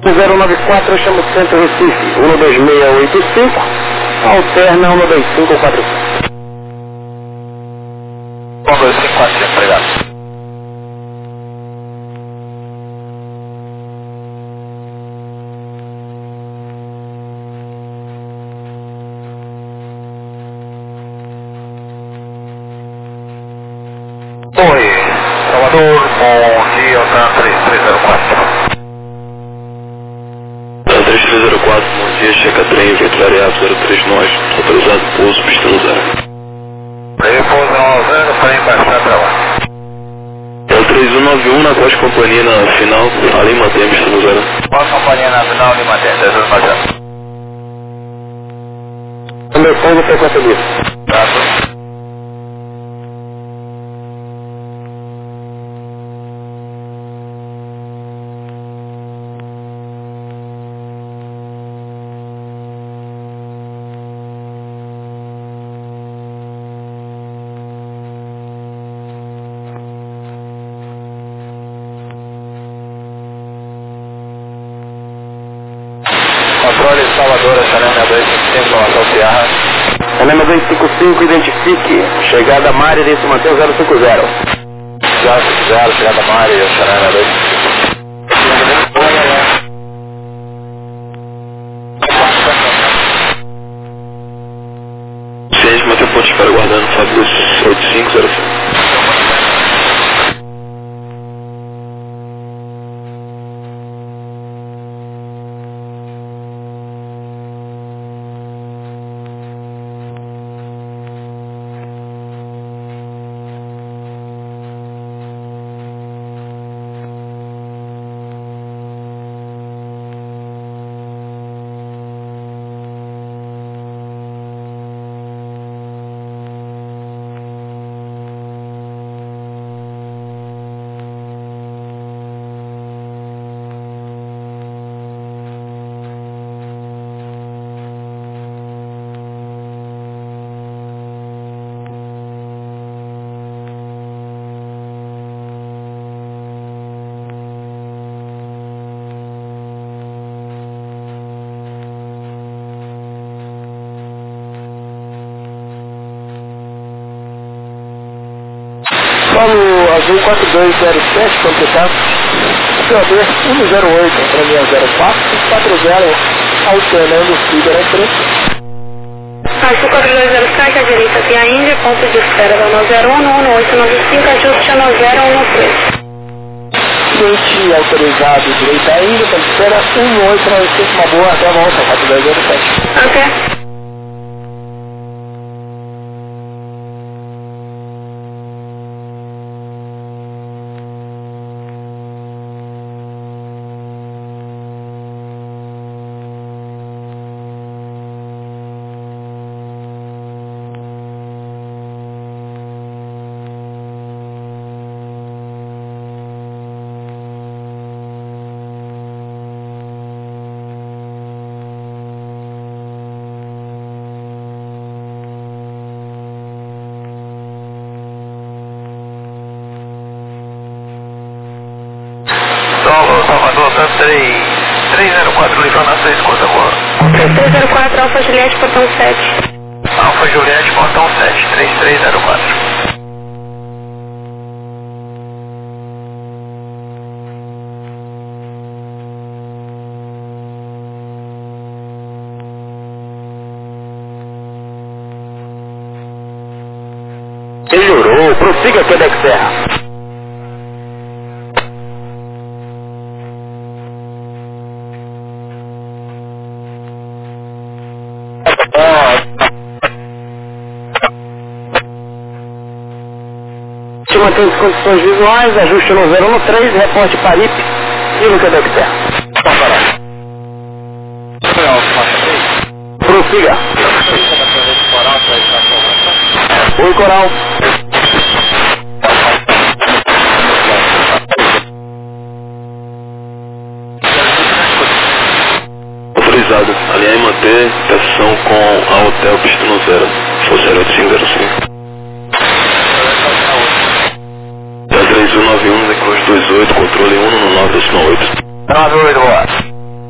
094, eu chamo Centro Recife, 12685, alterna 12545. 12545, obrigado. Oi, Salvador, bom dia, Alcan 3304. 3304, bom dia, chega trem, vento variável 03 nós, autorizado pouso, pista no zero. Pouso no zero, para embaixar para lá. É o 3191 na voz companhia na final, ali mantém pista no zero. Voz companhia na final, ali mantém, 3190. O meu pouso foi conseguido. Tá. Controle Salvador, Chanel 255, informação Sierra. Chanel 255, identifique. Chegada Mari, se mantém 050. 050, chegada Mari, Chanel 255. Ciente, mantém o ponto de espera guardando, Fábio 8505. Paulo Azul 4207, complicado. CO2 108, para mim é 04, 40, alternando Ciber é 3. Azul 4207, à direita, via Índia, ponto de espera da 01 no 1895, ajuste a 013. Ciente autorizado, direita ainda, ponto de espera 1895, uma boa, até a volta, 4207. Ok. Salvador, 304, informação, escuta agora. 304, Alfa Juliette, portão 7. Alfa Juliette, portão 7, 3304. Melhorou, prossiga, Quebec Serra. Se mantém as condições visuais, ajuste no 013, reporte Paripe e no Quebec Serra. Prossiga. Oi, Coral. Autorizado, alinhar e manter estação com a Hotel Pista no Zero, for 0505. 3191, Cruz 28, controle 1 no 9 8. 98, boa.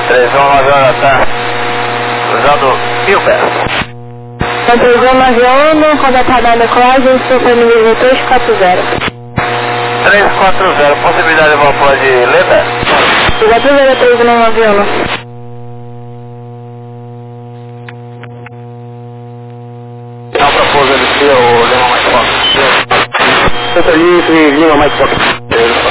3191 tá usando 1000 pés. Tá 3191, contatada a decolagem, super nível 340. 340, possibilidade de vapor de lenda? Exato, 3191. Não propôs LC ou Lima mais forte? Santa Lívia e Lima mais forte.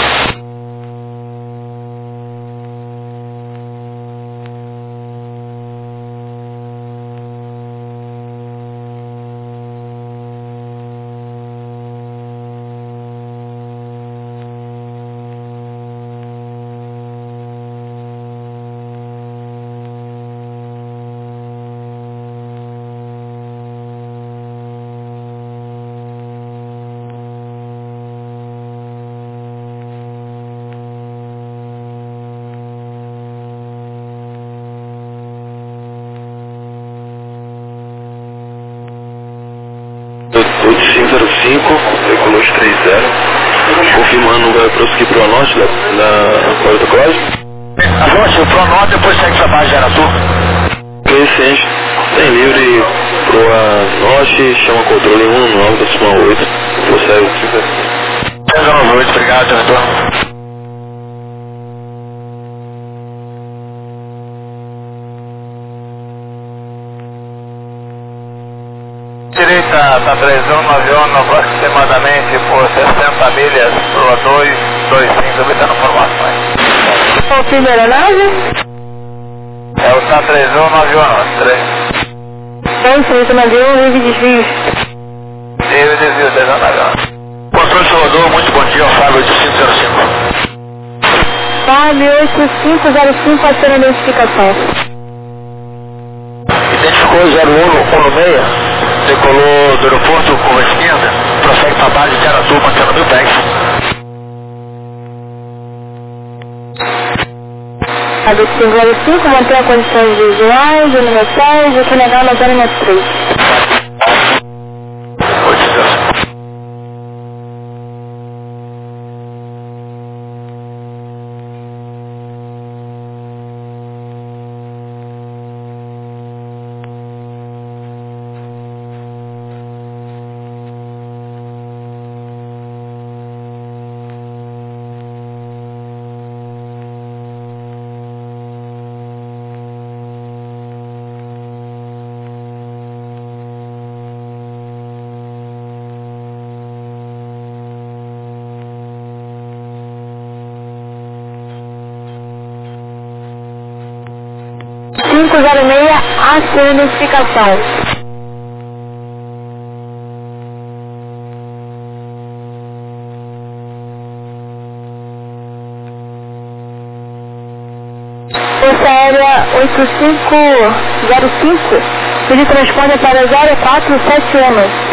Doutor 505, Ecolos 30, confirmando vai prosseguir para o norte da Porta do Colégio. Avance, o Pronorte depois segue para base de Aratu. Crescente, tem livre para o norte, chama controle 19.8, prossegue o 505. 398, obrigado, diretor. Direita tá 3191, aproximadamente por 60 milhas, Lua 225, obtendo informações. Qual que é a nave? É o TAM 3191, 391, livre desvios. Livre desvio, 3191. Controle Salvador, muito bom dia, Fábio 8505. Fábio 8505, aciona a identificação. Identificou 0116, decolou do aeroporto curva esquerda, prossegue para a base de Aratu, mantendo 1000 pés. Fábio 505, mantém condições visuais, número 6, aqui legal na zona 3. A sua identificação. Força Aérea 8505, ele transpõe para 0471.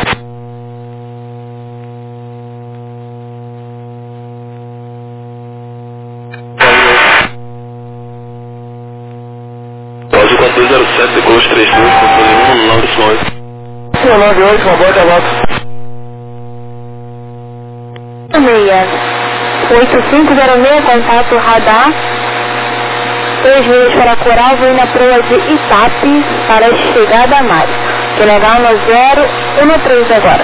Base 4207, Decolos 32, controle 19.8. 198, uma boa volta. 8506, contato radar. 3 milhas para Coral, vou na proa de Itape para a chegada a Mari. Que legal no 013 agora.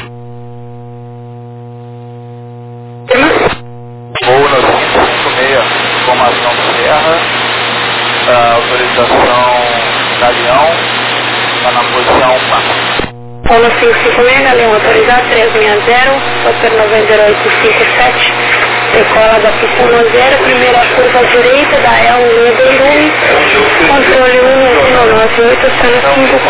Voo no 556, formação Serra, autorização Galeão, está na posição 4. Polo 556, Galeão autorizado 360, Super 90857, decola da pista 10, primeira curva direita da Elmo Beirumi, controle 1198, sendo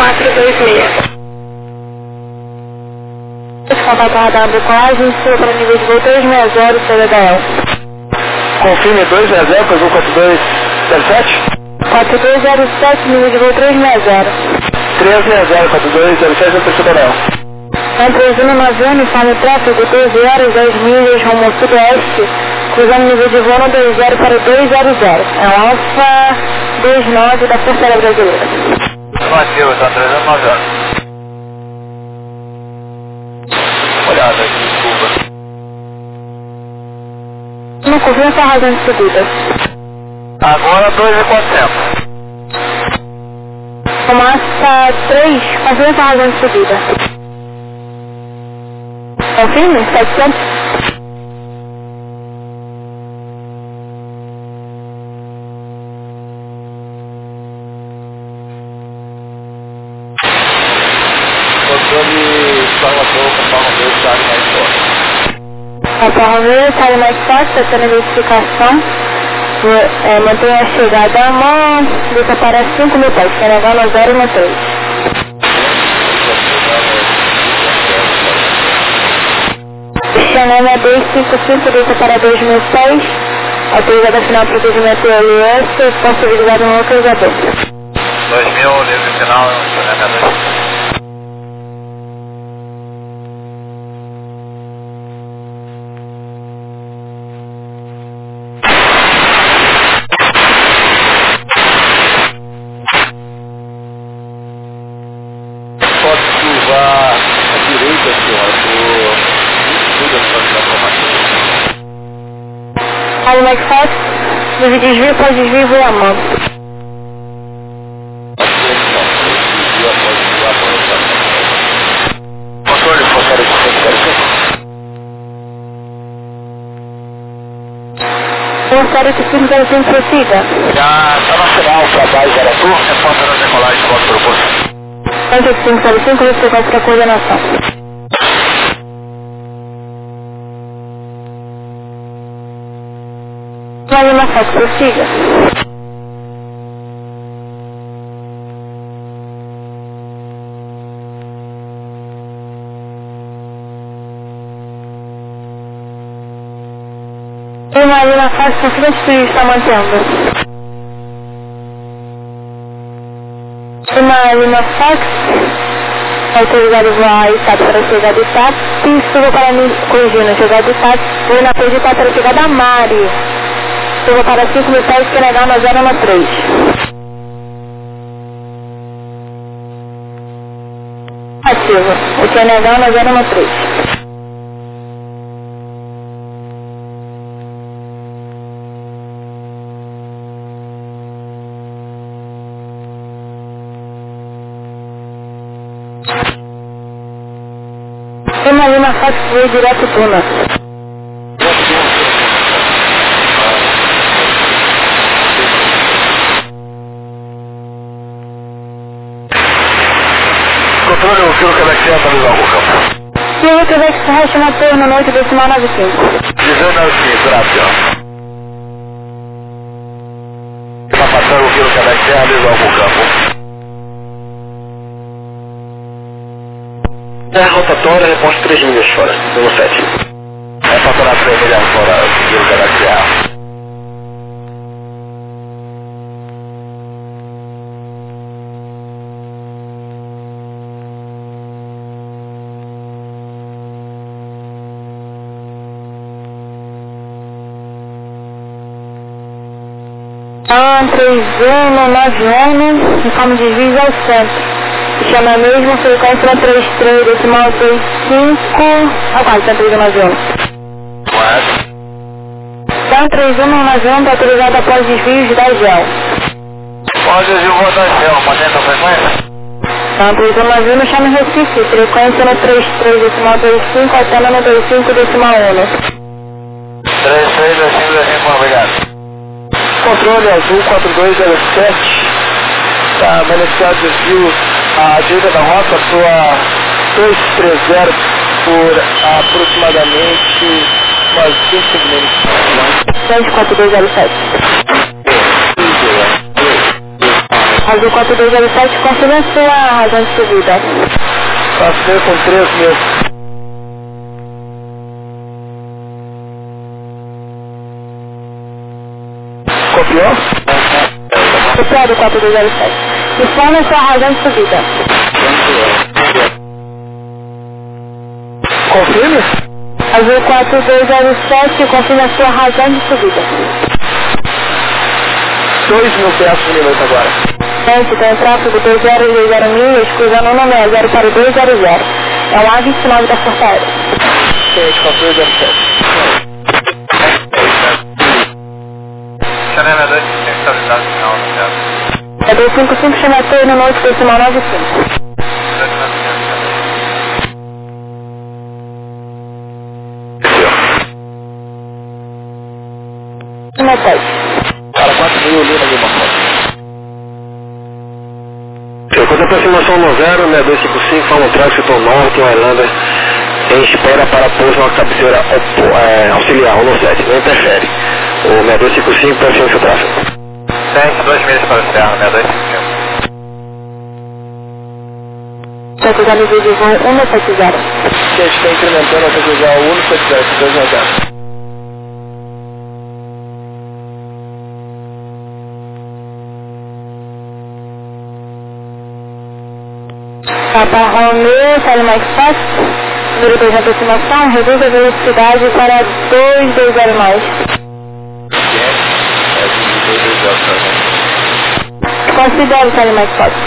5426. Contato radar do colagem, para nível de voo 360, CDDL. Confirme 260, pois 4207. 4207, nível de voo 360. 360, 4207, eu preciso não. Entre 191, informe tráfego 12 horas, 10 milhas, rumo sudoeste, cruzando nível de voo no 20 para 200. É o Alfa 29 da Força Aérea Brasileira. Afirmativo, está 390. Olhada aqui, desculpa. Não confia essa razão de seguida. Agora 2.400. Massa 3, confirma sua razão de subida. Confirme, 700. Alfa Romeo, sai mais forte, tentando identificação. Mantenha a chegada à mão, desça para 5.000 pés, carregar no 0 no 3. Chanel 255, desça para 2.000 pés, autorizada final do procedimento LS, possibilidade no localizador. 2.000, livre final, Chanel 2. Aí mais fácil, no desvio, pode desvio e voa a mão. Controle, focar aqui, Sério que 505 prossiga. já está na final, trabalho de Aratu, responsa na decolagem de volta para o posto. 505, você vai para a coordenação. Vai na foto, prossiga. E mais na fase, confia que está mantendo. E mais na fax, autorizado voar e TAP para chegar de TAP, e suba para mim, corrigindo, chegar de TAP, vou na frente de TAP para chegar da Mari. Suba para 5.000 pés, que negar na 0 no 3. Ativo, o que é negar na 0 no 3. Imagina a fax que veio direto Tuna. Controle, o Kilo Quebec para usar o campo. Kilo Quebec Serra na torre na noite decimal 95. 19.5, graças. Está passando o Kilo Quebec Serra, usar o campo. É rotatória, resposta 3 milhas fora, pelo 7. É faturar 3 milhas fora, o Kilo Quebec Serra. Três 91, informe de desvio ao centro. Chama mesmo, frequência 33, decimal 25, ao quase, 3191. Correto. Então, 3191 está autorizado após desvios da GEL. Pode desvio voltar a GEL, mantém a frequência? Então, 3191 no chama Recife, frequência no 33, decimal 25, alternando no 25, decimal 1. 33, 25, 25, obrigado. Controle azul 4207, está beneficiado desvio à direita da rota, sua 230 por aproximadamente umas 5 segundos. 4207. Azul 4207, confirma sua razão de subida. Passei com 3.000. Copiou? Copiado 4207. Informe sua razão de subida. Confirme? Azul 4207, confirma sua razão de subida. 2.000 pés por minuto agora. Gente, tem tráfego 2020 milhas, cruzando 160 para 200. É o A29 da Força Aérea. Gente, 4207. Chanel 2. 255, chama até no noite decimal 95. Metais. Para 4.000, Lima Lima Fox. Quanto à aproximação no 06255, forma o tráfego setor norte, Highlander, em espera para pouso na cabeceira auxiliar, 17, não interfere. O 6255 pressiona seu tráfego. Tem 2 milhas para o terra, 6255. Está nível de voo 170. Que a gente está incrementando até chegar ao 170, 290. Papa Romeo, sai mais fácil. Número 2 na aproximação, reduz a velocidade para 220 mais. Considere sair mais fácil.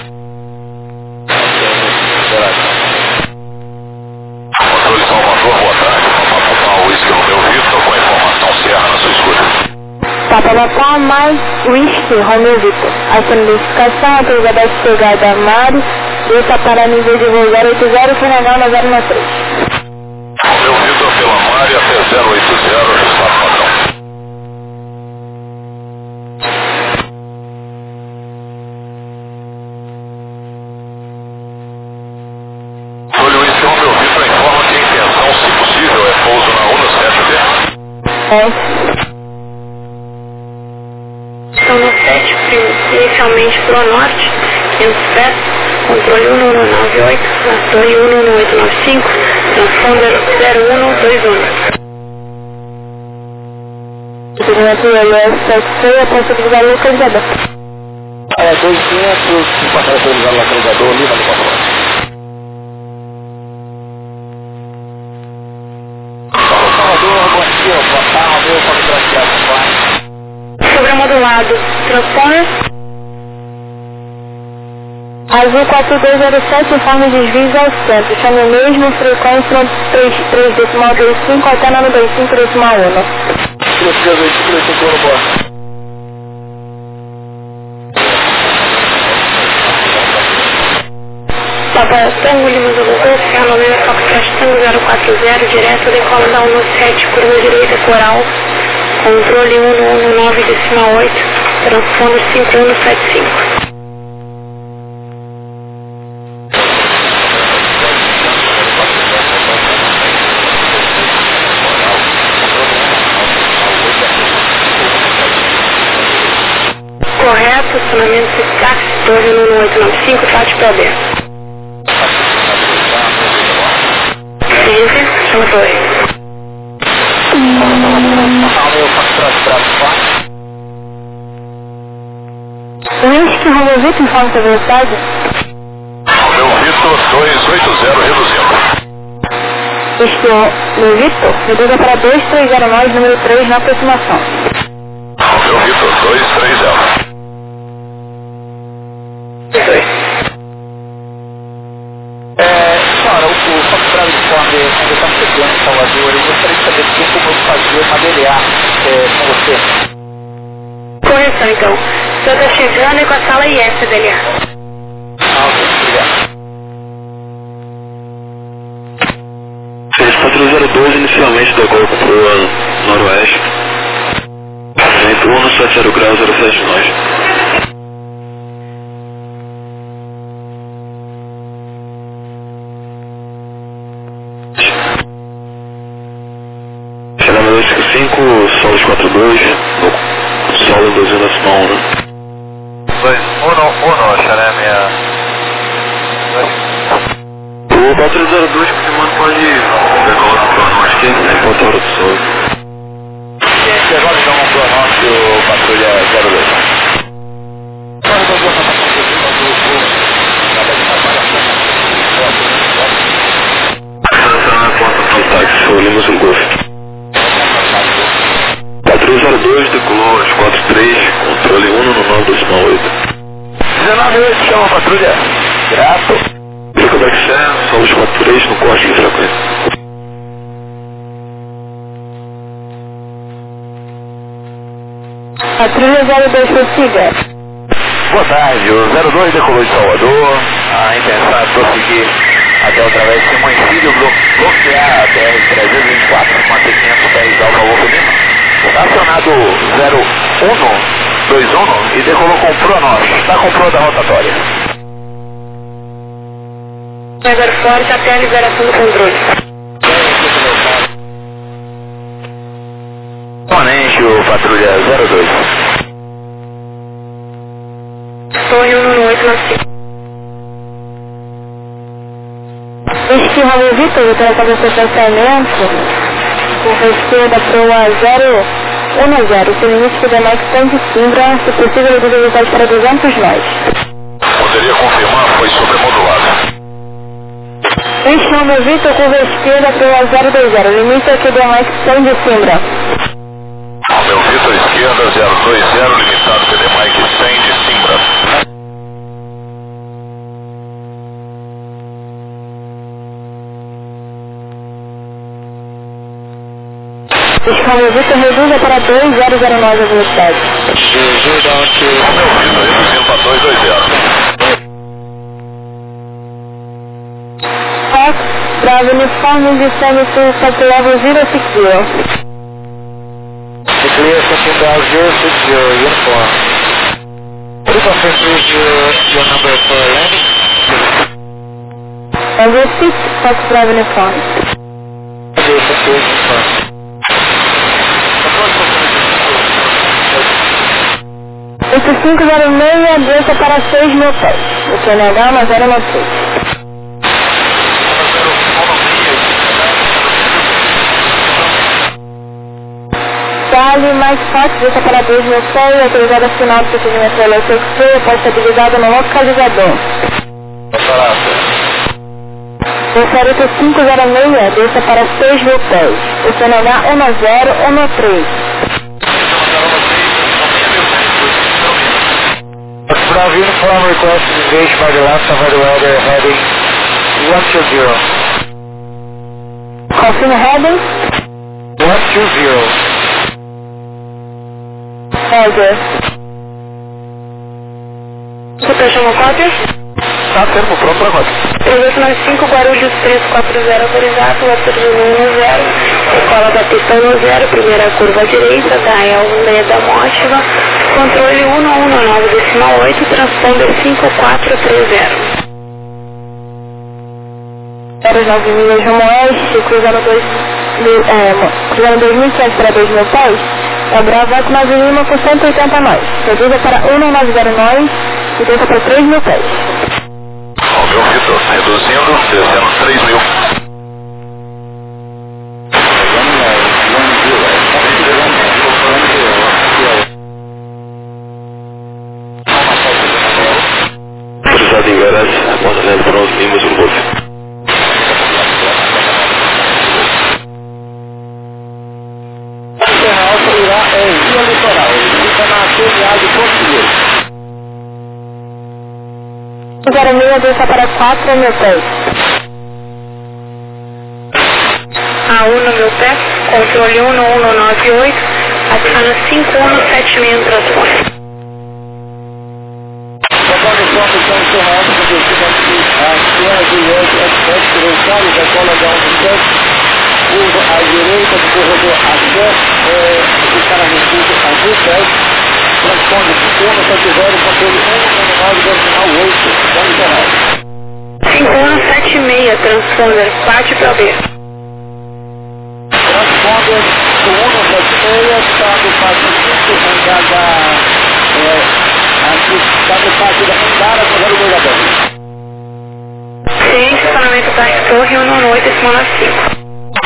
Controle Salvador, boa tarde. Papa Whisky Romeu Vitor, com a informação Serra na sua escuta. Papa mais Whisky Romeu Vitor. A identificação autorizada a chegada Mário. Está para nível de voo 080, Senegal na 093. Romeu Vitor pela Mari até 080, ajustado padrão. Olho esse Romeu Vitor informa que a intenção, se possível, é pouso na 17B. Estão no 7, inicialmente para o norte, 500 pés. Controle 1198, Torre 11895, transponder 0121. Temperatura LS76, aposta do lugar localizador. 2500, passar a lugar localizador, Lima Lima Fox. Salvador, bom dia, boa tarde, eu posso traquear, Sobremodulado, transponder. Azul 4207, informe desvios ao centro. Chame o mesmo, frequência 33 decimal 25 até 925 decimal 1. 3325 no bosta. Papa Tango Lima do Golfo, Serra Lima Fox Tango 040, direto, decola da 17, curva direita, coral, controle 119 decimal 8, transponder 5175. Correto, estacionamento de táxi, torre 1895, FAT PB. Ciência, chama torre. Whisky, Romeu Vitor, informa sua velocidade. Romeu Vitor 280, reduzindo. Whisky, Romeu Vitor, reduza para 2309, número 3 na aproximação. Romeu Vitor 230. Senhora, o Fox Bravo Informe ainda está chegando em Salvador. Eu gostaria de saber se tem como fazer uma DLA com você. Correção, então. O senhor está chegando e com a sala IS, DLA. Ok, obrigado. 6402, inicialmente decola para o noroeste. Vento 170 graus, 07 nós. Chegando 255, solo 42, solo 12 decimal 1. 211, Xaré, O 402 confirmando pode decolar para o norte, que é enquanto a hora do sol. Gente, agora já montou a nossa patrulha 02. Foi Lima Sul Golf. 402 decolou às 43, controle 1 no 9 decimal 8. 19 chama a patrulha. Grato. Fica back set, solo 43 no corte de frequência. Patrulha 02 prossiga. Boa tarde, o 02 decolou de Salvador. A intenção é prosseguir até o través de Simões Filho, bloquear a BR-324, manter 510 Alfa Wolf Lima. Está acionado 0121 e decolou com Pronos. Está com Pro da rotatória. Agora forte até a liberação do controle. Ponente, o patrulha 02. Sonho 11895. Este Romeu Vitor, eu quero fazer seu tratamento com esquerda proa 010. Seu limite de demais de Simbra, se possível, reduz a velocidade para 200 nós. Poderia confirmar, foi sobremodulado. Este Romeu Vitor, curva esquerda proa 020. Limite aqui de mais de Simbra. Romeu Vitor, esquerda 020, limitado CD Mike 100 de Simbra. Este Romeu Vitor reduza para 2009 a velocidade. Romeu Vitor, reduzindo para 220. Fox, Bravo Uniforme, descendo to Santiago 060. Clear Santiago 060, uniform. Could you confirm please your number for landing? Number 6, Fox Bravo Uniforme. Okay, Santiago uniform. Esse 506 desça para 6 mil pés. O CNH na 096. Charlie mais fácil, desça para 2 mil pés, autorizada final do procedimento da LSXP, após estabilizado no localizador. O Sarita 506 desça para 6 mil pés. O CNH 1013. Bravo uniform request engaged by the left of the weather heading 120. Confirm heading. 120. Roger. Você chamou cópia? Tá termo pronto para agora. 3895 Guarulhos 340 autorizado, altura 110, escola da pista 10, primeira curva direita, da Almeida Mótiva, controle 119,8, transponder 5430. 09 milhas rumo oeste, cruzando 2.500 para 2 mil pés, é Bravo mais Lima com 180 nós. Reduza para 1909 e desça para 3 mil pés. Romeu Vitor, reduzindo, descendo 3 mil. Autorizado em Veras, Montenegro para os Limas, um Wolf. Alfa irá em via litoral, ele fica na CNA de Português. 06 desça para 4 mil pés. A1 no meu pé, controle 1198, adiciona 5176 no transponder. Conforme o ponto então encerrado, conduzido aqui a Sierra Juliette Express, Crencário, da cola da 117, curva à direita do corredor até ficar na refúgio a 1010, transponder 5170, controle 119, decimal 8, ponto encerrado. 5176, transponder, parte para B. Transponder do 176, está no Pacífico, andada, aqui está no Pacífico da Andara, no 02 da Band. Sim, estacionamento da Torre 118, semana 5.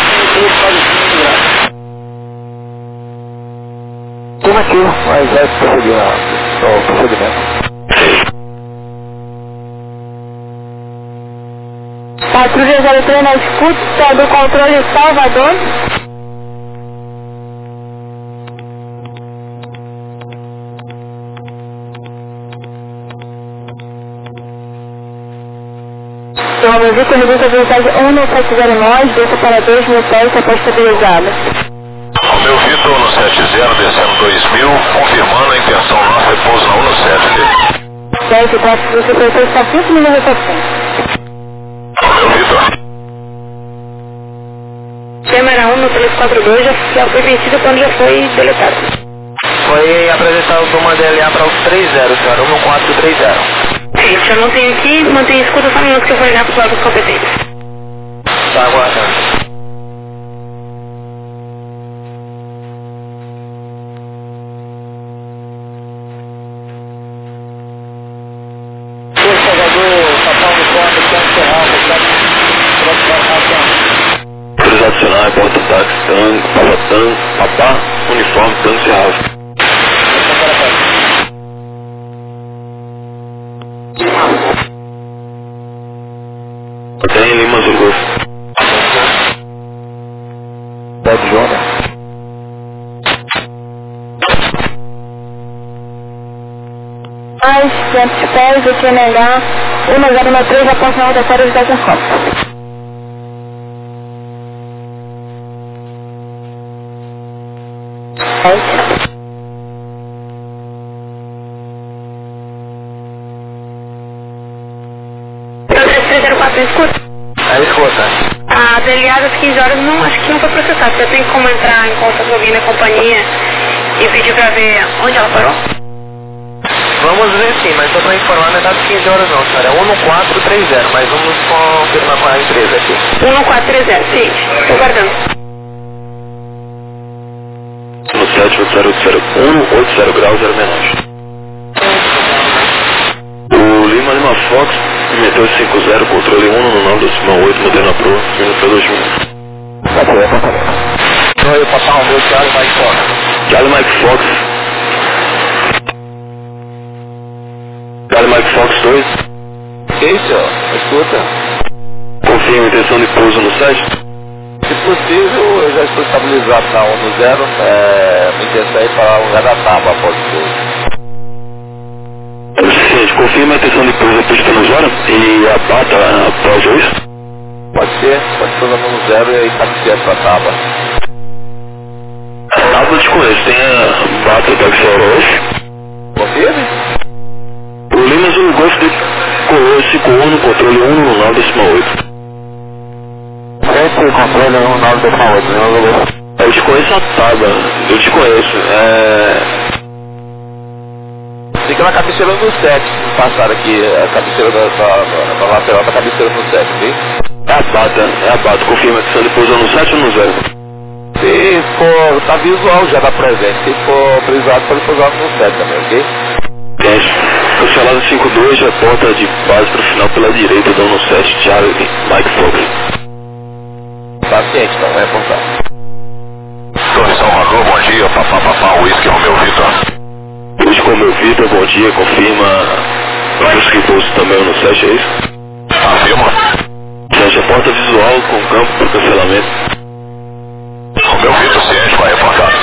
Como aqui, mas vai prosseguir o procedimento. Patrulha 03 na escuta do controle Salvador. O Romeu Vitor reduz a velocidade 1.709, desça para 2 mil pés após estabilizada. Romeu Vitor no 70, descendo 2000, confirmando a intenção nossa é pouso na 17 dele. 7, o tráfego do superfície está 5 milhões de rotações. Câmera 1 no 342 já foi vencido quando já foi deletado. Foi apresentado uma DLA para os 30, senhora, 1430. Sim, já não tem aqui, mantém escuta só um minuto que eu vou ligar para os órgãos competentes. Tá aguardando. Adicionar, porta táxi, tanque, papá, uniforme, tanque Serralvo. Tem Lima Azul Golfo. Pode Jona. Mais 500 pés, aqui NH 1093, após a rotatória de Campos. Escuta. A DLA das 15 horas não, acho que não foi processada. Você tem como entrar em contato com alguém da companhia e pedir pra ver onde ela parou? Vamos ver sim, mas só para informar, não é das 15 horas não, senhora. É 1430, mas vamos confirmar com a empresa aqui. 1430, sim. Tô guardando. No 78001, 80 graus, 0 menores. O Lima Fox, meteu 50, controle 1 no 928, Moderna Pro, minuto 2000. Então eu passar um meu Charlie Mike Fox. Charlie Mike Fox. Charlie Mike Fox 2. Que isso, escuta. Confirma a intenção de pouso no site? Se possível, eu já estou estabilizado na 10, me intenção é para o lugar da tábua após o pouso. É o suficiente, confirma a intenção de pouso da pista no zero e abata após isso? Pode ser no 0 e aí cabecear para a tábua. A tábua eu desconheço, tem a bata da Xero hoje. Confirme? O Lima Azul Golf colou 5-1 no controle 1 no 928. Esse controle 1 no 928, né? Eu desconheço a tábua, eu desconheço. Fica na cabeceira no 7, passaram aqui a cabeceira da lateral da cabeceira no 7, viu? É a bata, confirma a intenção de pouso no 7 ou no 0? Se for, tá visual já da presente, se for precisado pode pousar no 7 também, ok? Cancelado 5-2, reporta de base para o final pela direita, dando 7, Charlie Mike Fox. Paciente, então, vai apontar. Torre Salvador, bom dia, papá, Whisky Romeu Vitor. Whisky Romeu Vitor, bom dia, confirma Whisky Bolso também no 7, é isso? Afirma. 7, reporta visual com campo para cancelamento. Romeu Vitor, ciente, vai reportar.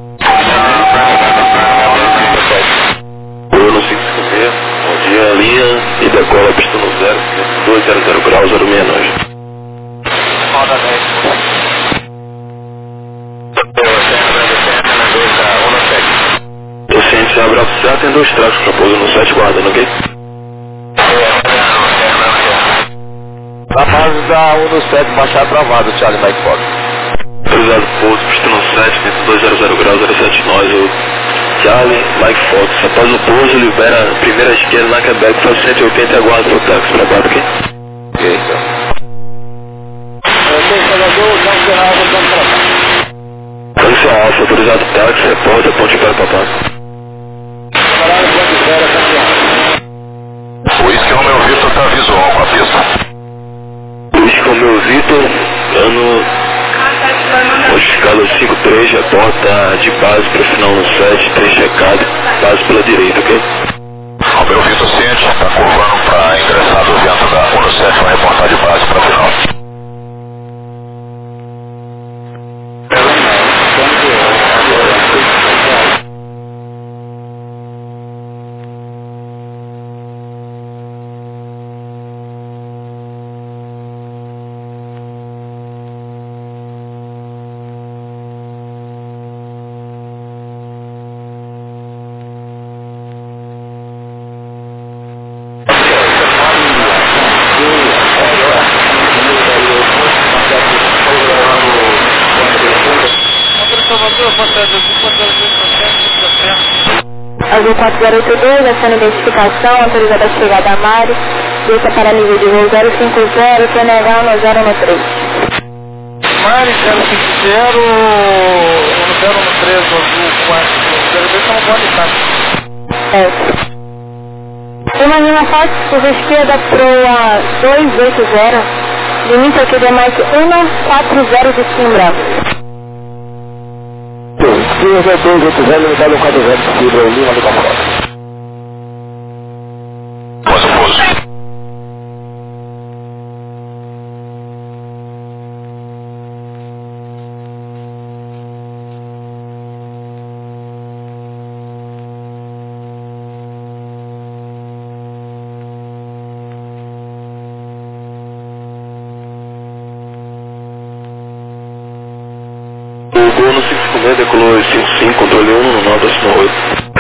Bruno 556, bom dia, linha e decola pista no 0, 200 graus, 069. Roda 10. O ciente abre a oficial, tem 2 tracos para pouso no 7, guardando, ok? Na base da 1-7, baixar travado, Charlie Mike Fox. Cruzado pouso, pista no 7, dentro 200 graus, 07 nós, o Charlie Mike Fox. Após o pouso, libera a primeira esquerda na Quebec, faz 180 e aguarda o táxi para baixo, ok? Ok, então. Condição alfa, autorizado táxi, reporta, ponte para papai. O Whisky Romeu Vitor tá visual com a pista. Whisky Romeu Vitor, ano modificado 5-3, reporta de base para final no 7, 3 checado, base pela direita, ok? Romeu Vitor ciente, tá curvando para ingressado dentro da 1-7, vai reportar de base para final. Azul 4082, ação de identificação, autorizada a chegada a Mário, deixa para nível de voo 050, PNH 1013. Mário 050, no 013, Azul 402, não pode estar. Imagina Fox, curva esquerda, proa 280, limite aqui de Mike 140 de Simbra. 280, limitado 40 de Simbra, Lima do Campo. Gol no 556, decolou 55, controle 1, no 9, assinou 8.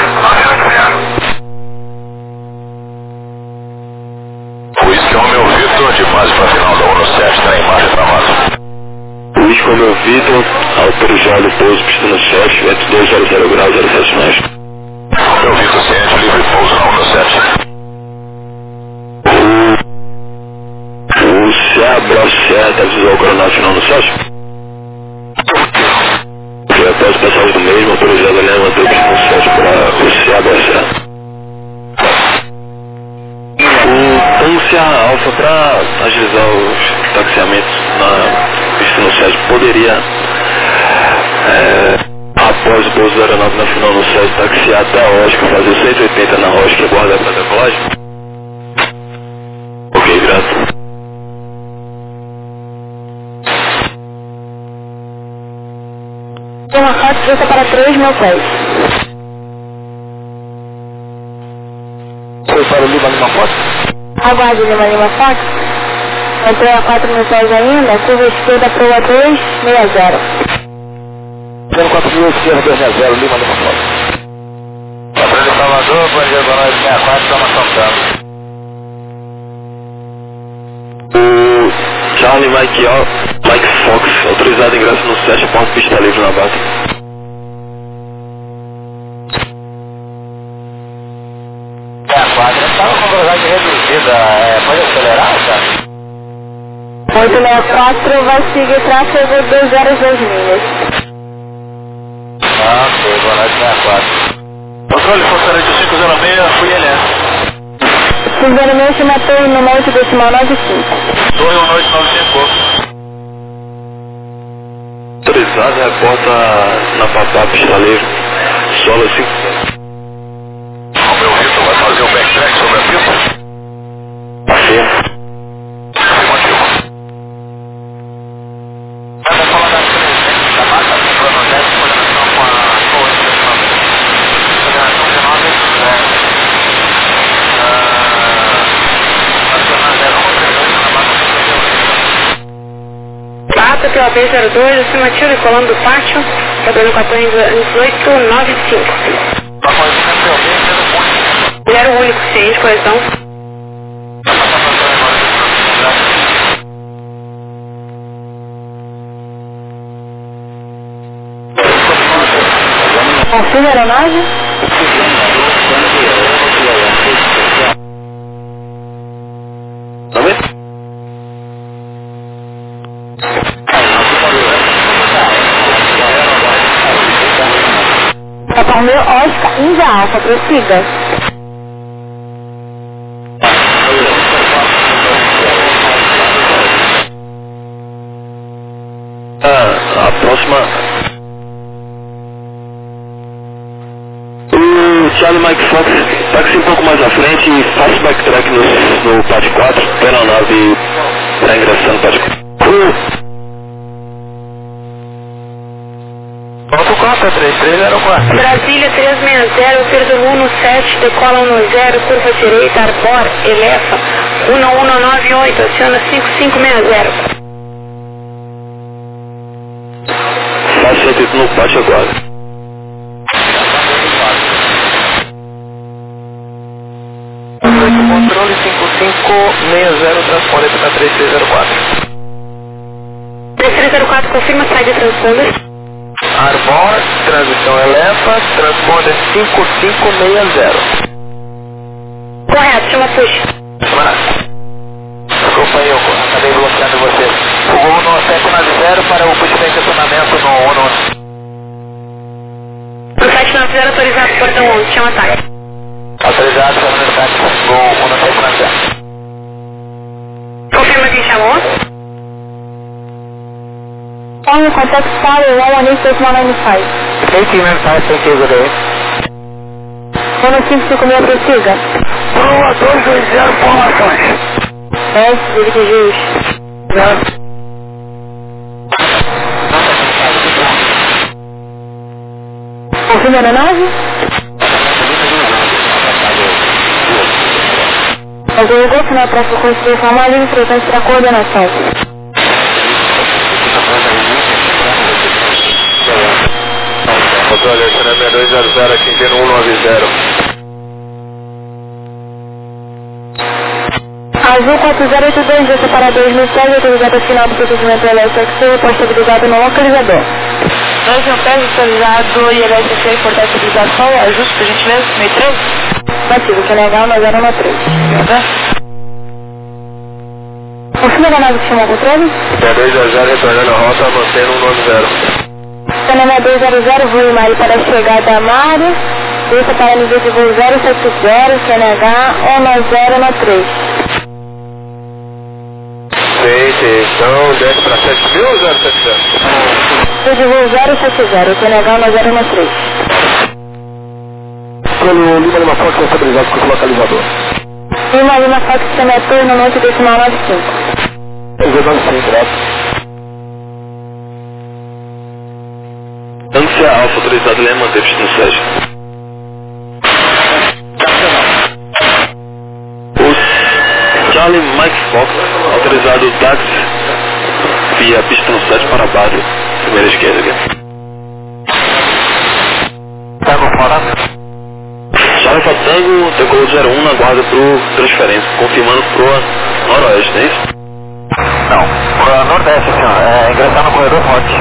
Whisky Romeo Vitor, de base para final da 17, está em marcha travada. Whisky Romeo Vitor, autorizado pouso, pista no 7, vento 200 graus, 07 mais. Romeo Vitor, ciente, livre pouso na 17. O CA, braço CA, deve usar o coronel final no 7? Após passagem do mesmo, autorizado a linha manter o pista no 7 para o CA, braço CA. O CA Alfa, para agilizar os taxiamentos na pista no 7, poderia, após o pouso da aeronave na final no 7, taxiar até a Oscar, fazer 180 na Oscar e guardar para a decolagem? Ok, graças. Uma foto feita para 3 mil pés. Foi para o Lima Fox? Aguarde Lima Fox. Entrei a 4 mil pés ainda, curva esquerda, proa 260. 04 esquerda 260, Lima Fox. Patrulha de Salvador, Bom Dia, Boa Noite, 64, estamos soltando. Charlie Mike Fox, autorizado ingresso no 7, ponto pista livre na base. A quadra estava com velocidade reduzida, pode acelerar, cara? 864 vai seguir tráfego 202 milhas. Ok, Boa Noite, 64. Controle, Fortaleza de 506, fui LS. 506 chama torre no 8,95. Torre 1895. Autorizado, reporta na papá pistoleiro, solo 5. Romeo Vitor vai fazer o backtrack sobre a pista? Afirma. Afirmativo. Vai falar das presentes da marca do Projeto de coordenação com a coordenação de nomes, Pata pela B02, estimativo e colando do pátio, cabelo 1895. Zero único, ciente, correção. Confirma a aeronave? Tá vendo? Papa Romeo Oscar, Índia Alfa, prossiga. A próxima. O Charlie Mike Fox, táxi um pouco mais à frente e faça o backtrack no pátio 4, pela nave está ingressando no pátio 4. Ponto 4, 3304. Brasília 360, Perdo 17, decola 10, curva direita, Arbor, Elefa, 1198, aciona 5560. Faça 180 no pátio agora. Controle 5560, transponder para 3304. 3304, confirma saída de transponder. Arbor, transmissão eleva, transponder 5560. Correto, chama push. Desculpa aí, eu acabei bloqueando você. O voo no 790 para o push de estacionamento no 1. Pro 790 autorizado, portão 11, chama táxi. Autorizado para o táxi, voo 1790. Confirma quem chamou. On the contact file 118.195. 1895, thank you, good day. 1556, prossiga. Proa 220, informações. Dirigir. Confirma a nave? Algum golpe na próxima constituição mais importante para a coordenação. Controle, SNM 200 atingindo 190. Azul 4082, desça para 2007, autorizado ao final do procedimento LSXC, estabilizado no localizador. 2010, autorizado e LSXC, portar estabilização, ajuste, por gentileza, 63? Batido, que é legal, 9013. Confirma a nave que chamou o controle? 200 retornando a rota, mantendo 190. Canal 200, voo Mari para a chegada a Mari, desça para nível de voo 070, CNH 19013. Então, desce para 7.000 ou 070? Nível de voo 070, CNH 19013. Pelo Lima Fox estabilizado com o localizador. Lima Fox Senator no noite decimal 95. 95, graças. Ânsia Alfa, autorizado Lema, manter no 7. Os Charlie Mike Fox, autorizado táxi via pista no 7 para base, primeira esquerda aqui. Tango fora. Charlie Fatango, decolou 01 na guarda pro transferência, confirmando pro noroeste, não é isso? Não, nordeste, senhor. Ingressar no corredor norte.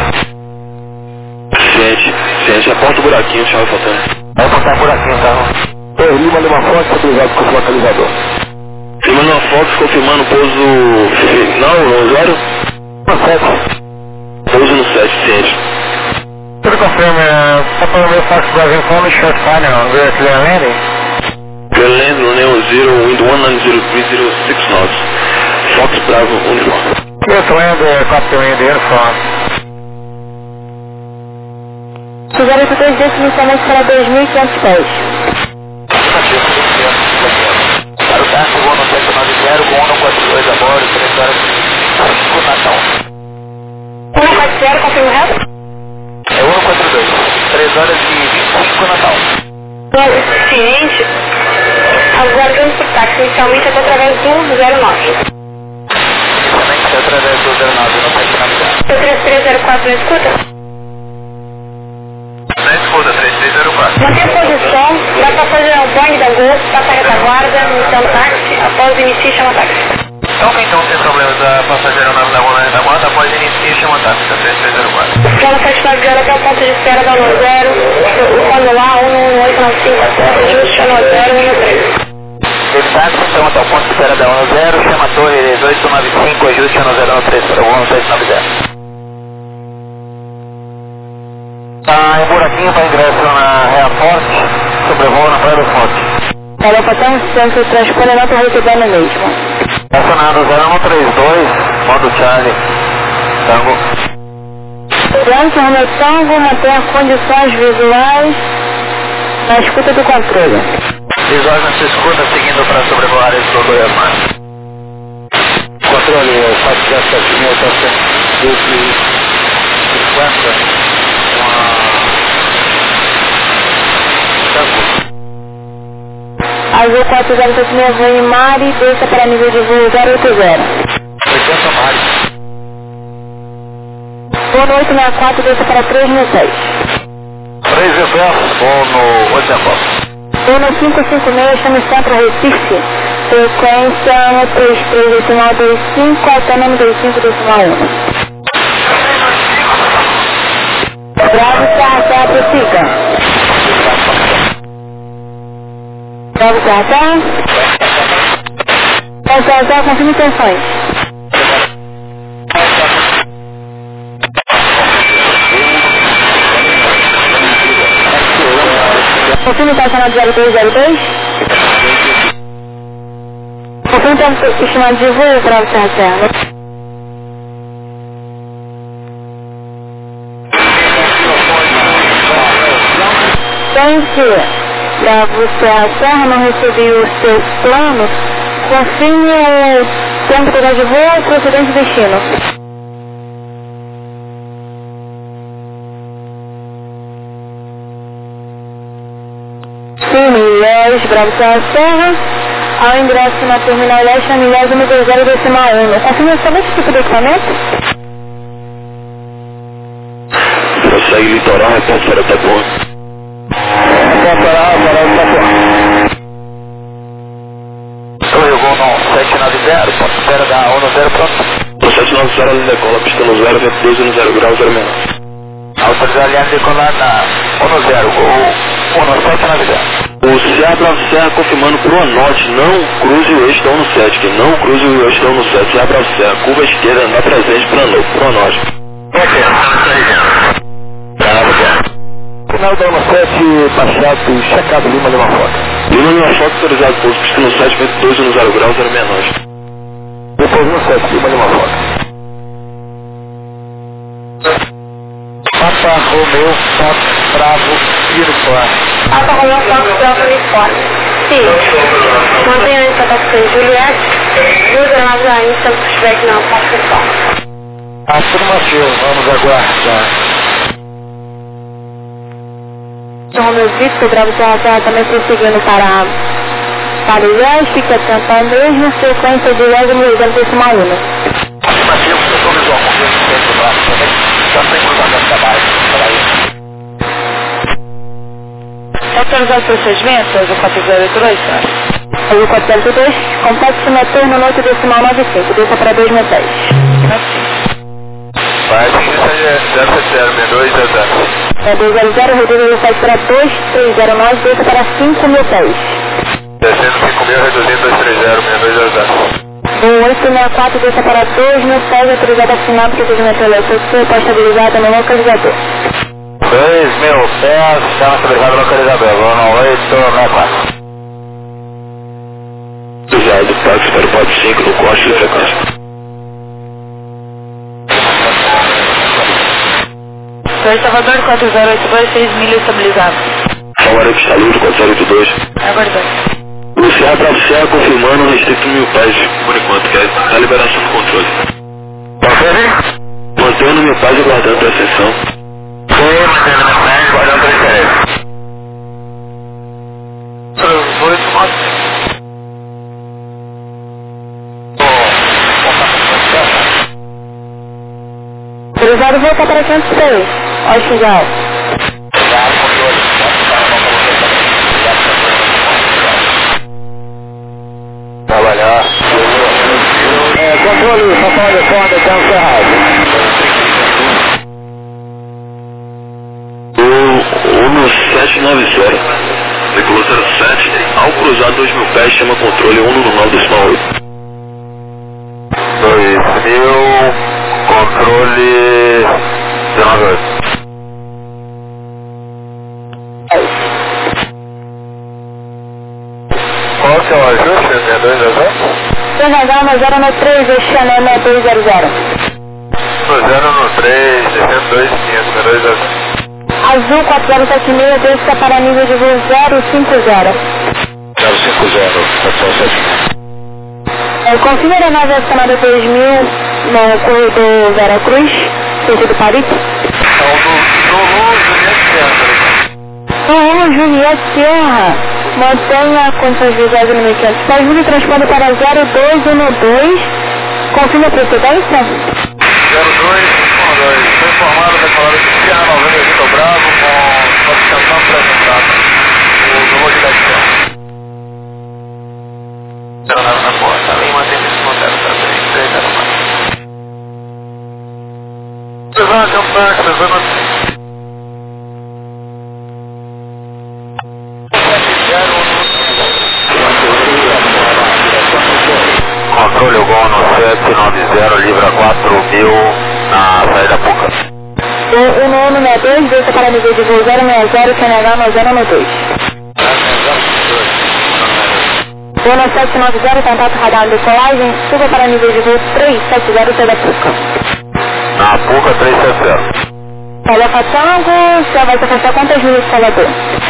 Ciente, aponta o buraquinho, Charlie Fatango. Vai apontar buraquinho, tá? Lima Fox, autorizado com o localizador. Lima Fox, confirmando pouso final, no 0? No 7. Pouso no 7, ciente. Tudo confirma, só para o meu Fox Brasil Phone, short final, we're clear landing. Clear landing, no Neo 0, wind 19030, 6 knots. Fox Bravo, uniform. Clear to land, copy wind, uniform. 083 desce inicialmente para 2.500 pés. Para o táxi, voo no 790, com 142 a bordo, 3 horas e 5 Natal. 140, confirma o resto? É 142, 3 horas e 25 Natal. Ciente, aguardando por táxi, inicialmente até através do 09. Inicialmente através do 09, não tem que navegar. 3304 não escuta? Na escuta, 3304. Manter a posição, dá para fazer o Boeing da Gol, passa a retaguarda, então táxi, após o início chama táxi. Então, sem problemas, a passageira na guarda, após início e chama táxi, 3304. Plano 790 até o ponto de espera da 10, quando lá 11895 até ajuste a 013. Esse táxi, então, até o ponto de espera da 10, chama a torre 1895, ajuste a 013 para o 1790. Tá em buraquinho para ingresso na Real Forte, sobrevoo na Praia do Forte. Ela para ter um centro de transporte não está recebendo mesmo. Estacionado 0132, modo Charlie, Tango. Yankee Romeo Tango mantém as condições visuais na escuta do controle. Visuais na sua escuta, seguindo para sobrevoar esse programa. Controle, 750. Azul 4076 voo em Mari, desça para nível de voo 080. 80 Mari. Voo no 864, desça para 3.006. 3 reverso, vou no 84. Voo no 556, chama Centro Recife, frequência no 33,25 até no 25,1. Bravo Bravo Serra. Serra, confirme intenções. Confirme estacionado 0202. Confirme tempo estimado de voo, Bravo Serra. Bravo Serra, não recebi o seu plano. Confirme o tempo total de voo, procedente e destino. Sim, milhões, Bravo Serra, ao ingresso na terminal leste, na milésima 20,1. Confirme somente o tipo de equipamento? Prossegue litoral, repórter para Itapuã. Oi, eu vou no 790, espera da 10 pronto. No 790 ele decola, pista no 0, vento 12 no 0 graus, 0 menos. Autorizar a linha decolar na 10, ou no 790. O Serra Bravo Serra confirmando pro norte, não cruze o eixo da 17, que não cruze o eixo da 17, Serra Bravo Serra, curva esquerda, na presente, pro norte. Ok, final da 17, baixado, checado Lima Foca. Lima Lima Foca, autorizado pouso, pista no 7, vento 12 no 0 graus, 0 menos. Depois no 7, Lima Foca. Papa Romeu, Fox, Bravo, Uniforme. Papa Romeu, Fox, Bravo, Uniforme. Sim. Mantenha a contato com Juliette. Usa a linha se você estiver aqui na plataforma. Afirmação, vamos aguardar. Romeu Vitor, Bravo Serra também prosseguindo para o leste, fique atento à mesma sequência de leve no 0,1. Afirmativo, eu sou visual, confio no centro do braço também. Já tem cruzamento da base, para aí. Autorizado procedimento, o 4082, o 4082, complexo noturno, noite decimal 95, desça para 2010. Vai, seguinte, 0706200. É 200, reduzido para 2309, desça para 5010. Descendo 5.000, reduzindo 2306200. O 864 desça para 2010, autorizado a assinar porque o procedimento elétrico está estabilizado no localizador. 2.000 pés, chama estabilizado no localizador, vou no 864. Usado, táxi para o pode 5 no corte de frequência. 2 Salvador, 4082, 6 milhas estabilizado. Salvador que está livre, 4082. Aguardando. O Serra Bravo Serra confirmando o restrito 1000 pés, por enquanto, que é a liberação do controle. Mantendo 1000 pés e aguardando a ascensão. Sim, mantendo 1000 pés, guardando a transferência. 8 Autorizado voltar para 506. Oficial. Trabalhar. Controle, São Paulo de Fonda, então Ferrari. No 790, veículo 07, ao cruzar 2000 pés, chama controle 1 no 9 decimal 8. 2000, controle 19. Qual que é o ajuste? 6200? CNH no 093, Xané no 200. No 093, descendo 2500, 200. Azul 4076, desça para nível de voo 050. 050, 476. Confirma a nave acionada 2000 no corredor Vera Cruz, sentido Paris. Juliette Sierra, mantenha condições visuais de 1500 pés, de transporte para 0212, confirma a procedência? 0212, foi informado da palavra de Sierra 90 Vitor Bravo com notificação apresentada. O número de Sierra. Na porta, além mantém esse contato para 33, era mais. Levanta, é um táxi, levanta. vazio na saída Puca. O 1162, desça para nível de voo 060, CNH 9092. O 1790, contato radar de decolagem, suba para nível de voo 370, saída Puca. Na Puca 370. Tarefa Tango, você vai se afastar quantas milhas de Salvador?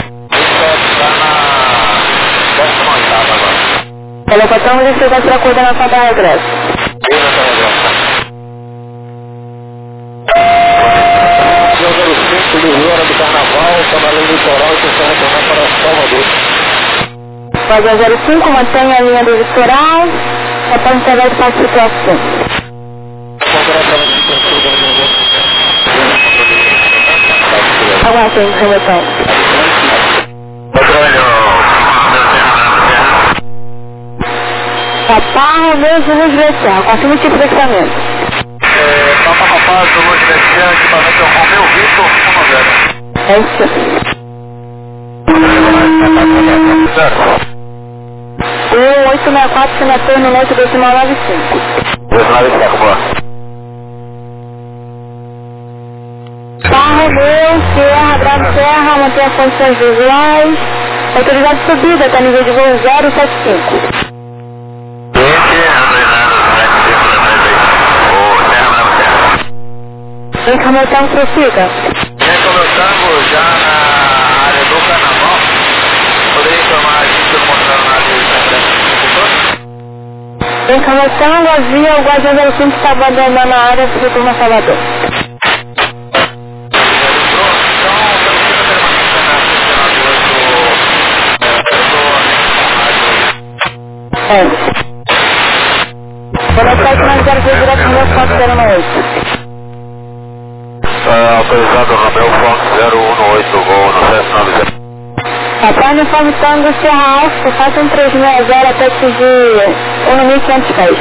Tarefa Tango, você vai para a coordenação da regresso. Número 5, Lisboa, hora do Carnaval, trabalhando no litoral e tentando retornar para Salvador. Vazia 05, mantenha a linha do litoral, após entregar o espaço de próximo. Aguardem, remoção. Papai, mesmo Luz Grecial, confirma o tipo de equipamento. Papa Rapaz, do Luz Grecial, equipamento Romeu Vitor 10. É isso. 1864, senator no noite 295. 295, boa. Carro meu, Sierra, Bravo Serra, manter as condições visuais. Autorizado de subida até nível de voo 075. Vem com o meu tango, prossiga. Vem com o meu tango já na área do Carnaval. Poderia informar a gente mostrando na área do Vem com o meu tango, havia o Guardião 05 está abandonando a área do retorno a Salvador. É. Velocidade mais 0,2 direto no meu 408. Autorizado Ramel Fox 018, voo no 790. Papai, uniforme Tango Serra Alfa, faça um 360 até atingir 1.500 pés.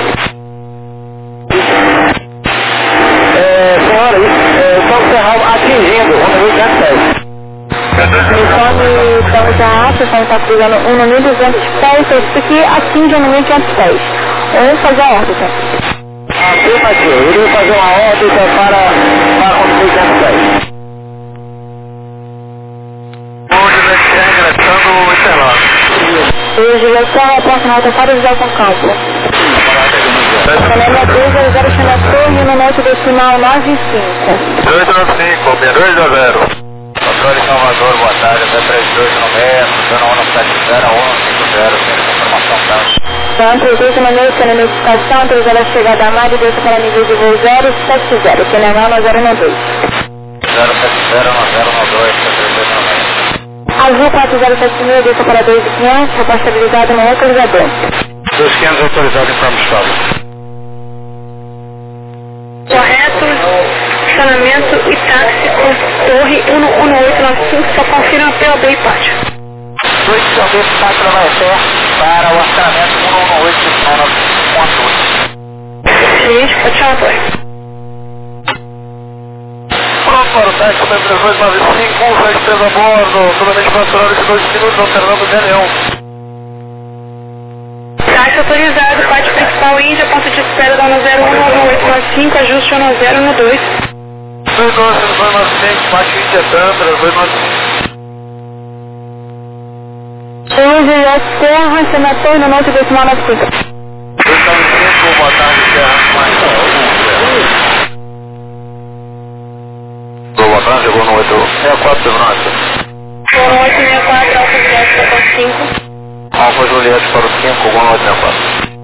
Senhora, Tango Serra atingindo 1.500 pés. Uniforme Tango Serra Alfa, está cruzando 1.200 pés, isso que atinge 1.500 pés. Ou fazer a órbita. Afirmativo, ele vai fazer uma órbita para 1.500 pés. O direção é próximo ao Tefário José com campo. Canela 200, China Torre, no noite decimal 95. 295, 6200. Controle Salvador, boa tarde, até 3290, dando 170, 150, sem informação, tá? Então, 3896, tendo notificação, autorizada a chegada a mar e desça para nível de voo 070, CNH 9092. 070, 9092, 3290. Azul 4070, desça para 2500, proposta estabilizada no localizador. 2500 autorizado em forma estável. Correto, estacionamento e táxi com torre 11895, só confirma POB e pátio. 2 POB e pátio na Maefé para o estacionamento 11895 Gente, pode chamar a torre. Pronto para o táxi, número 3295, 173 a bordo, totalmente 4 horas e 2 minutos, alternando G1. Táxi autorizado, pátio principal Índia, ponto de espera da 019895, ajuste 1012. 295, pátio Índia Tantra, 295. Juliette Serra, senator no noite decimal 95. 295, boa tarde, Serra. Boa tarde, chegou no 864 de França. 1864, Alfa Juliette para o 5. Alfa Juliette para o 5, chegou no 864.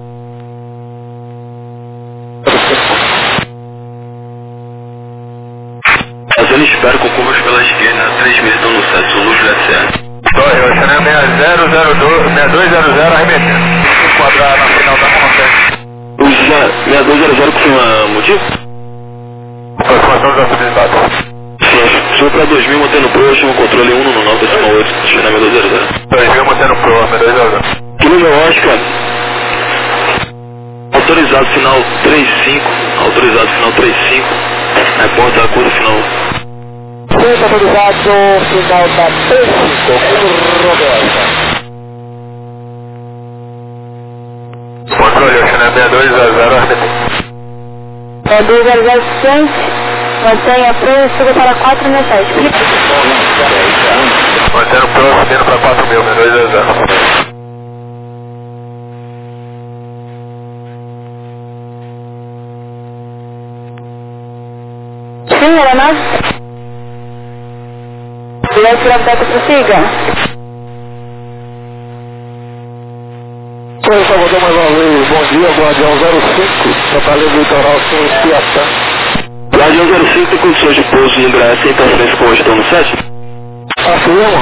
Fazendo espera com curvas pela esquerda, 3 meses estão no set, sou Luz Grecial. Torre, o estacionamento 6200, arremetendo. Enquadrar na final da montanha. Luz 6200, confirma motivo? Aproximação da habilidade. Sou para 2000, mantendo pro, chama o controle 199,8, estacionamento 200. 2000, mantendo pro, 200. Quilômetro Oscar, autorizado final 35, autorizado final 35, reporta a curva final. Seja autorizado final da 35, Roberta. Controle, o estacionamento 6200, arremetendo. 6207, mantenha proa e suba para 467. Mantendo proa, subindo para 4.000, 200. Sim, aeronave. Piloto Gravitata, prossiga. Oi, Salvador, mais uma vez. Bom dia, Guardião 05, Fortaleza Litoral, Sul, Piatã. Guardião 05 tem condições de pouso no Embraer sem interferência com o gestão no 7? Afirma.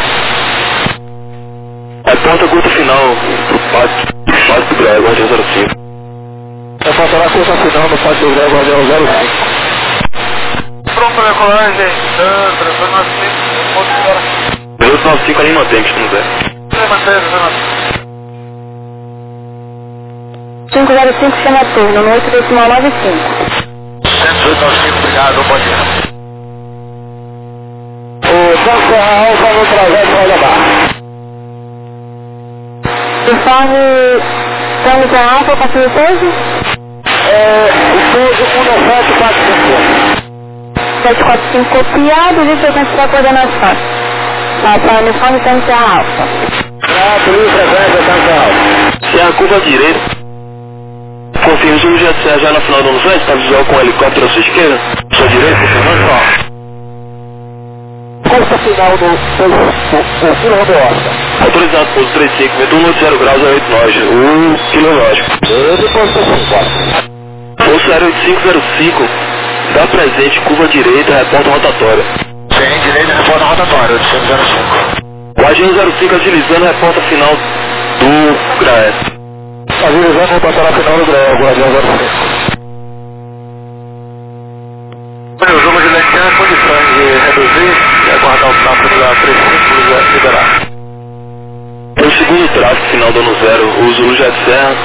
É ponta curta final pro pátio do Embraer, Guardião 05. É passará a curta final no pátio do Embraer, Guardião 05. Pronto para decolagem, Piloto 95 ali mantém, que não der. 505 chama turno, no 8,95. 195, obrigado, bom dia. O Tanque Alfa no trajeto vai levar. Informe Tanque Alfa, passando o peso? O peso 1745. 745 copiado e frequência da coordenação. Passar o uniforme Tanque Alfa. Frequência Tanque Alfa. Se a curva direita, confirma o Jet Serra já na final do ano 7, está visual com o helicóptero à sua esquerda, sua direita, confirmando só. Curta final no Filo Rodosta. Autorizado pouso 35, vento 180 graus a 8 nós, quilológico. Depois do 5. Bolsa aéreo 8505, dá presente, curva direita, reporta rotatória. Sim, direita, reporta rotatória, 805. Guardião 05 agilizando, reporta final do Graé. Agilizando, reportará a final do Graé, Guardião 05. O Zuma de Letiana, condições de reduzir e aguardar o tráfego da 35 liberar. No segundo tráfego final do ano 0, o Zulu Jet Serra,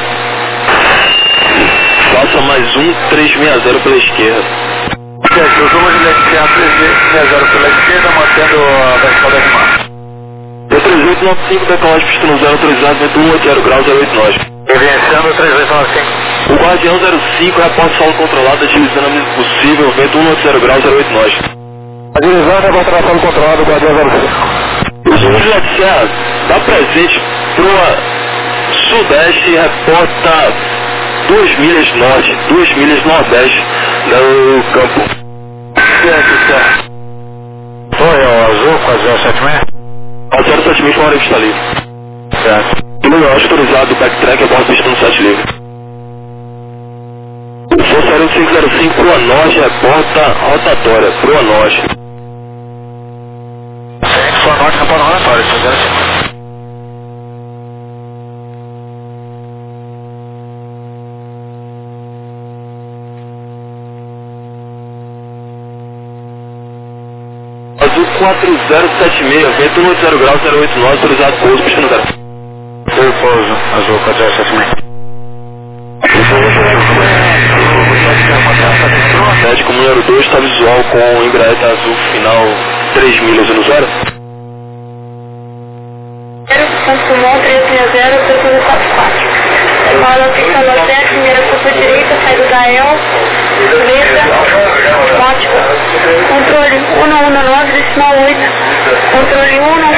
faça mais um 360 pela esquerda. Certo, o Zuma de Letiana 360 pela esquerda, mantendo a vertical da remada. D3895, decolagem pista no 0 autorizado, vento 180 graus a 8 nós. Evidenciando 3895. O Guardião 05 reporta solo controlado, agilizando a medida possível, vento 180 graus a 8 nós. Agilizando, reportará solo controlado, Guardião 05. O Zulu Jet Serra dá presente proa sudeste e reporta 2 milhas norte, 2 milhas nordeste do campo. Certo. Oi, é o azul com a 076? A 076 com a hora que está livre. Certo. Piloto autorizado do backtrack a bordo pista no 7 livre. Força Aérea 505 proa norte, reporta rotatória, proa norte. Sim, sua norte, reporta rotatória, 505. Azul 4076, vento 180 graus, 08 nós, autorizado pouso, pista no 0. Foi pouso, azul 4076. Médico número 2 está visual com o Embraer azul final 3 milhas no 0. Santos Dumont 360, 344. Fala pista no 7, primeira curva direita, saída da EL, direita, ótimo. Controle 119, decimal 8. Controle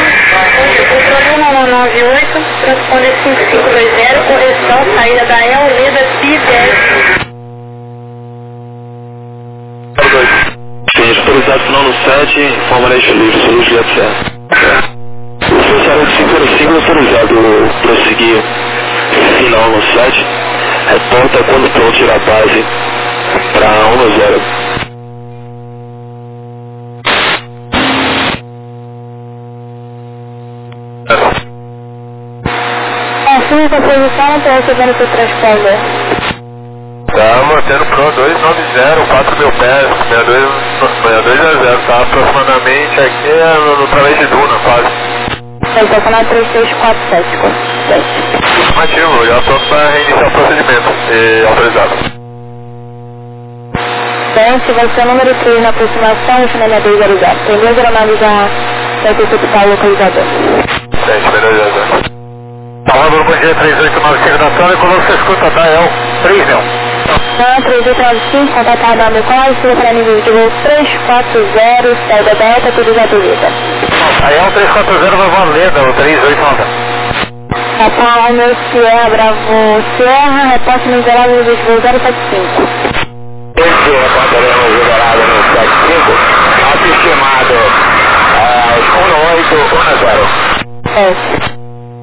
11998, transponder 5520, correção, saída da EL, Leda, PI10. Sim, autorizado final no 7, informarei livre, Sul Jet Serra. O Força Aérea 505 autorizado prosseguir final no 7, reporta quando pronto tirar a base para 1-0. Assim, essa posição não está recebendo seu transponder. Tá mantendo pro 290, 4.000 pés, 6200, tá aproximadamente aqui no través de Duna, quase. Ele está falando 3647, Afirmativo, já pronto para reiniciar o procedimento autorizado. Gente, vai ser o número 3 na aproximação e finalmente 200. Tem 2 aeronaves já para executar o localizador. Gente, beleza. Palavra bom dia, 3895 da Sala, e quando você escuta da EL 3000. Então, 3895, contatado a Mecóis, para nível de voo 340, saída Delta, tudo já beleza. Aí é o 340 vai Valenda, o 3890. Capão, meu Sierra, Bravo Sierra, repórter no Geraldo nível de voo 075. Esse repórter no Geraldo no 75, alto estimado 1810. É.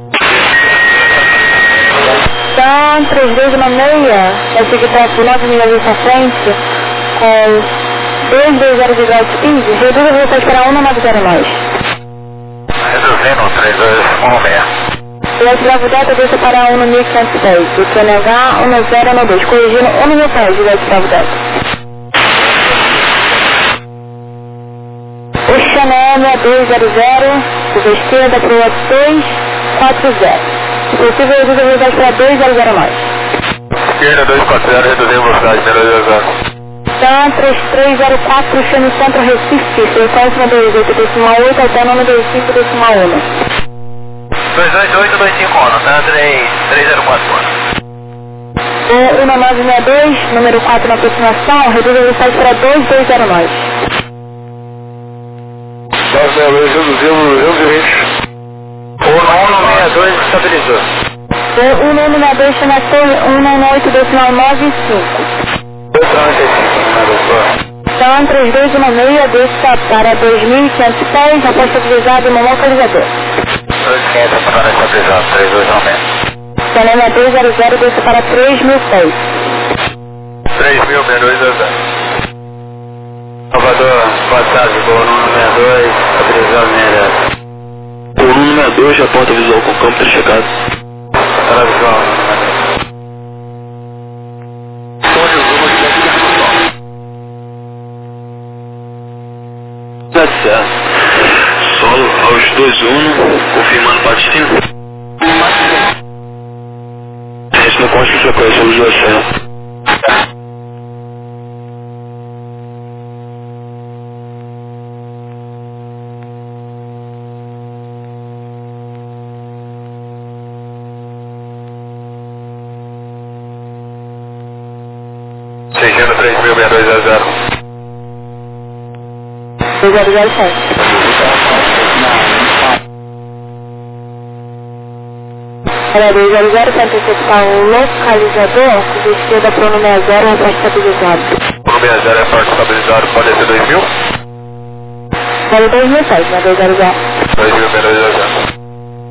Então, 3216, vai seguir para 9 milhas à frente, com 220 de ground speed, reduz a velocidade para 190 nós. Reduzindo 3216. O Bravo Delta desce para 1 no 1510, o QNH 1012, corrigindo 1 no 1010 de Bravo Delta. O Chanel 6200, curva esquerda para o 240. Possível reduz a velocidade para 200 nós. Esquerda 240, reduzindo a velocidade, menos 200. Então, 3304, chama o centro Recife, sequência 28,8, autônomo 25,1. 228-251, tá? 304. O 1962, número 4 na aproximação, reduz a velocidade para 220 nós. 262, reduzindo 220. O 162 estabilizou. O 1962 chama a torre 198,95. 295, Então, 3216, desça para 2510, após estabilizado no localizador. 2.500 para estabilizado, 3296. Canela 200, desça para 3006. 3.000, Salvador, boa tarde, voo 162, estabilizado, meia. Por 162, reporta visual com campo chegado. Para visual, Certo. Solo aos 21, confirmando destino. Esse não consta de frequência, luz da Serra. Seguindo 3.062. 2007. Para 200, para interceptar o localizador, de esquerda para o número 0, é estabilizado. O número 0 é parte estabilizado, pode ser 2.000? Para 2007, na 200. 2.000.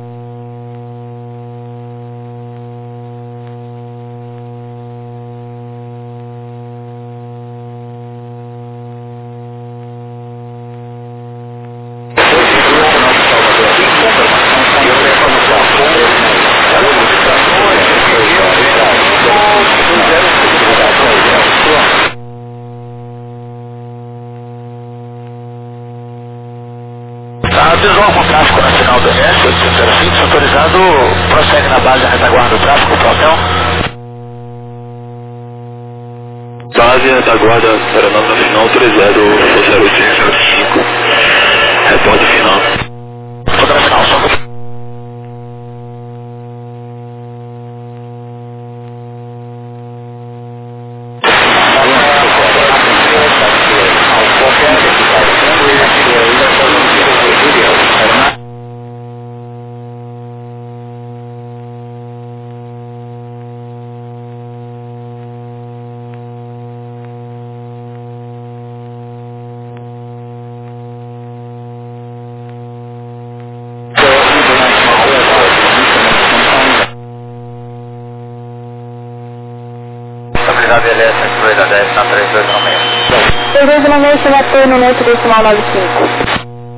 Visual com tráfego nacional do MS, 805, autorizado, prossegue na base da retaguarda do tráfego para o hotel. Base retaguarda, aeronave final 3005, repórter final. Foto final, só um Beleza, 10 na 3296. 3296, chama a torre no 8,95.